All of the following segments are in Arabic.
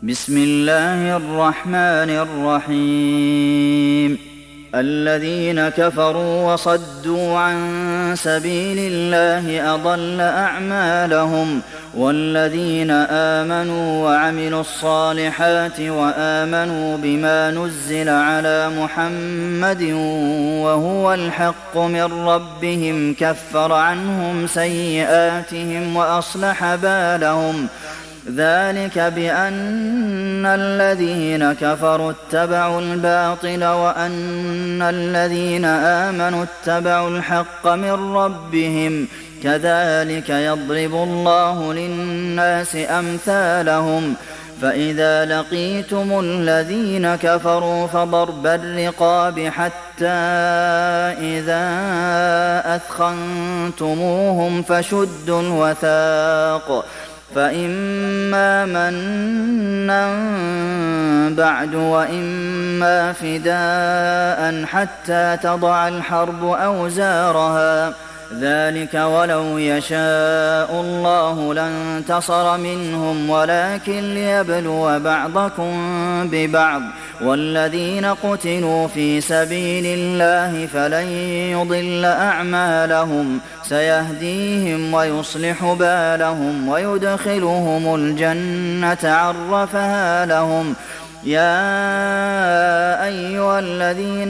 بسم الله الرحمن الرحيم الذين كفروا وصدوا عن سبيل الله أضل أعمالهم والذين آمنوا وعملوا الصالحات وآمنوا بما نزل على محمد وهو الحق من ربهم كفر عنهم سيئاتهم وأصلح بالهم ذلك بأن الذين كفروا اتبعوا الباطل وأن الذين آمنوا اتبعوا الحق من ربهم كذلك يضرب الله للناس أمثالهم فإذا لقيتم الذين كفروا فضرب الرقاب حتى إذا أثخنتموهم فشدوا الوثاق فإما منا بعد وإما فداء حتى تضع الحرب أوزارها ذلك ولو يشاء الله لانتصر منهم ولكن ليبلو بعضكم ببعض والذين قتلوا في سبيل الله فلن يضل أعمالهم سيهديهم ويصلح بالهم ويدخلهم الجنة عرفها لهم يا أيها الذين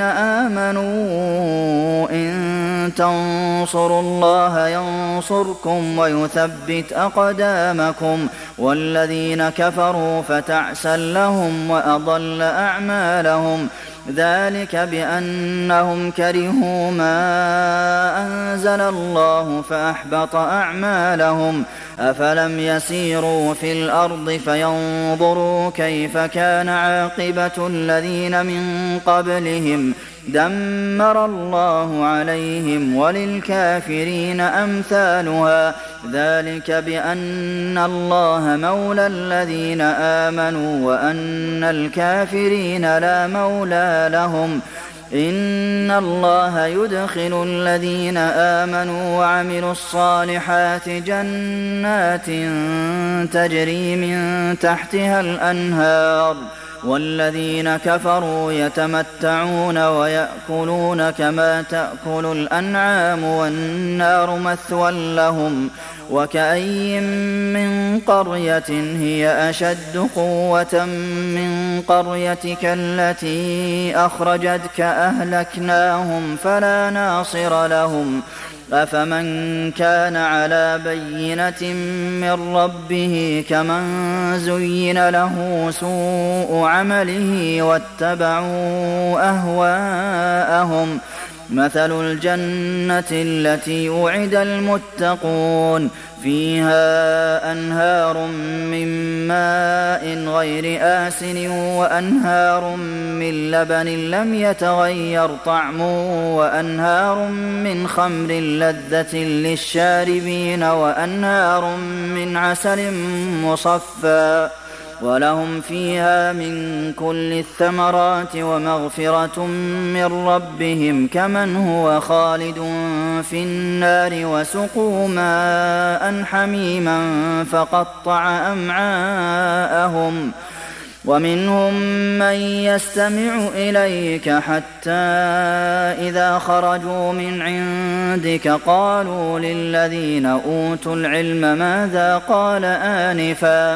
آمنوا إن تنصروا الله ينصركم ويثبت أقدامكم والذين كفروا فتعسا لهم وأضل أعمالهم ذلك بأنهم كرهوا ما أنزل الله فأحبط أعمالهم أفلم يسيروا في الأرض فينظروا كيف كان عاقبة الذين من قبلهم دمر الله عليهم وللكافرين أمثالها ذلك بأن الله مولى الذين آمنوا وأن الكافرين لا مولى لهم إن الله يدخل الذين آمنوا وعملوا الصالحات جنات تجري من تحتها الأنهار والذين كفروا يتمتعون ويأكلون كما تأكل الأنعام والنار مثوى لهم وكأي من قرية هي أشد قوة من قريتك التي أخرجتك أهلكناهم فلا ناصر لهم أفمن كان على بينة من ربه كمن زين له سوء عمله واتبعوا أهواءهم مثل الجنة التي وعد المتقون فيها أنهار من ماء غير آسن وأنهار من لبن لم يتغير طعمه وأنهار من خمر لذة للشاربين وأنهار من عسل مصفى ولهم فيها من كل الثمرات ومغفرة من ربهم كمن هو خالد في النار وسقوا ماء حميما فقطع أمعاءهم ومنهم من يستمع إليك حتى إذا خرجوا من عندك قالوا للذين أوتوا العلم ماذا قال آنفا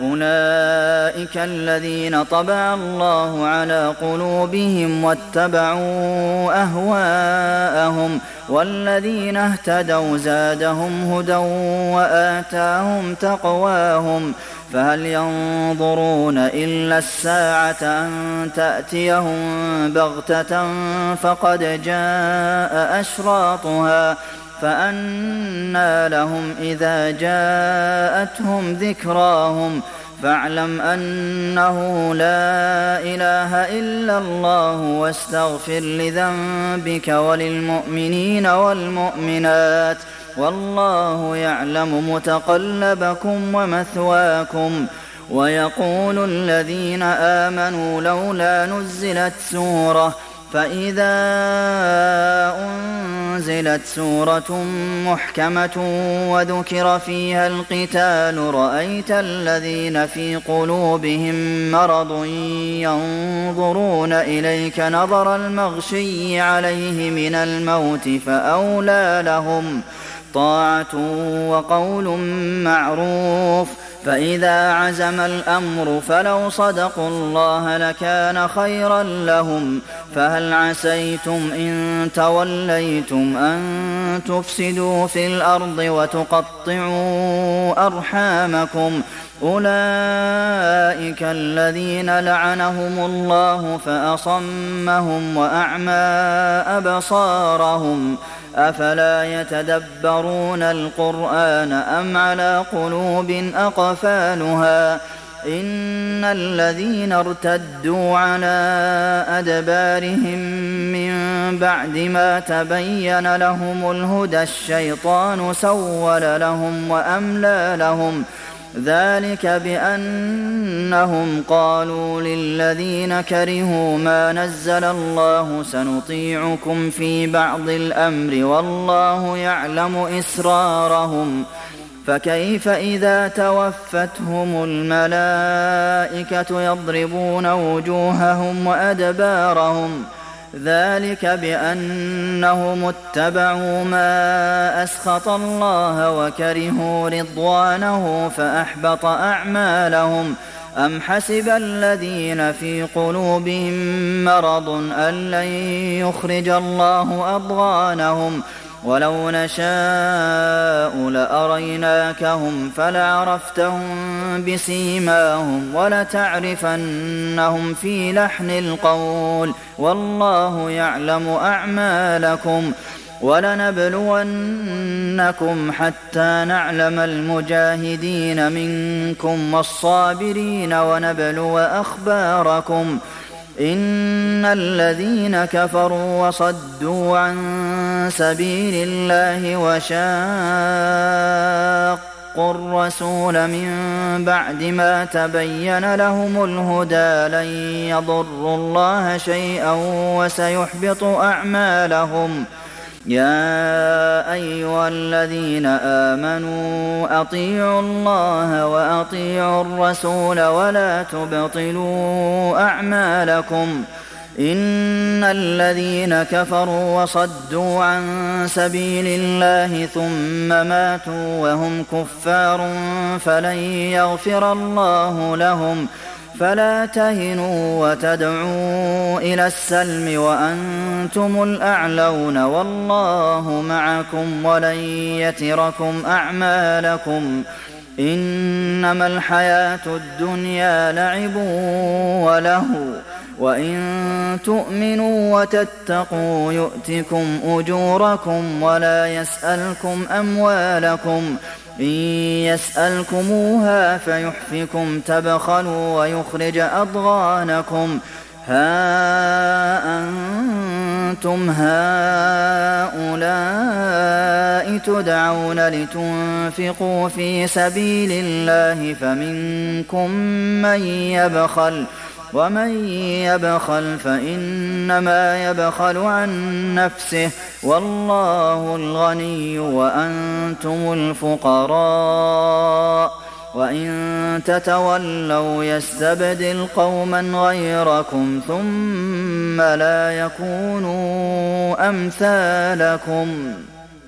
أولئك الذين طبع الله على قلوبهم واتبعوا أهواءهم والذين اهتدوا زادهم هدى وآتاهم تقواهم فهل ينظرون إلا الساعة أن تأتيهم بغتة فقد جاء أشراطها فأنى لهم إذا جاءتهم ذكراهم فاعلم أنه لا إله إلا الله واستغفر لذنبك وللمؤمنين والمؤمنات والله يعلم متقلبكم ومثواكم ويقول الذين آمنوا لولا نزلت سورة فإذا أنزلت سورة محكمة وذكر فيها القتال رأيت الذين في قلوبهم مرض ينظرون إليك نظر المغشي عليه من الموت فأولى لهم طاعة وقول معروف فإذا عزم الأمر فلو صدقوا الله لكان خيرا لهم فهل عسيتم إن توليتم أن تفسدوا في الأرض وتقطعوا أرحامكم أولئك الذين لعنهم الله فأصمهم وأعمى أبصارهم أفلا يتدبرون القرآن أم على قلوب أقفالها إن الذين ارتدوا على أدبارهم من بعد ما تبين لهم الهدى الشيطان سول لهم وأملى لهم ذلك بأنهم قالوا للذين كرهوا ما نزل الله سنطيعكم في بعض الأمر والله يعلم إسرارهم فكيف إذا توفتهم الملائكة يضربون وجوههم وأدبارهم ذلك بأنهم اتبعوا ما أسخط الله وكرهوا رضوانه فأحبط أعمالهم أم حسب الذين في قلوبهم مرض أن لن يخرج الله أضغانهم ولو نشاء لأريناكهم فلعرفتهم بسيماهم ولتعرفنهم في لحن القول والله يعلم أعمالكم ولنبلونكم حتى نعلم المجاهدين منكم والصابرين ونبلو أخباركم إن الذين كفروا وصدوا عن سبيل الله وشاقوا الرسول من بعد ما تبين لهم الهدى لن يضروا الله شيئا وسيحبط أعمالهم يا أيها الذين آمنوا أطيعوا الله وأطيعوا الرسول ولا تبطلوا أعمالكم إن الذين كفروا وصدوا عن سبيل الله ثم ماتوا وهم كفار فلن يغفر الله لهم فلا تهنوا وتدعوا إلى السلم وأنتم الأعلون والله معكم ولن يتركم أعمالكم إنما الحياة الدنيا لعب ولهو وإن تؤمنوا وتتقوا يؤتكم أجوركم ولا يسألكم أموالكم إن يسألكموها فيحفكم تبخلوا ويخرج أضغانكم ها أنتم هؤلاء تدعون لتنفقوا في سبيل الله فمنكم من يبخل ومن يبخل فإنما يبخل عن نفسه والله الغني وأنتم الفقراء وإن تتولوا يستبدل قوما غيركم ثم لا يكونوا أمثالكم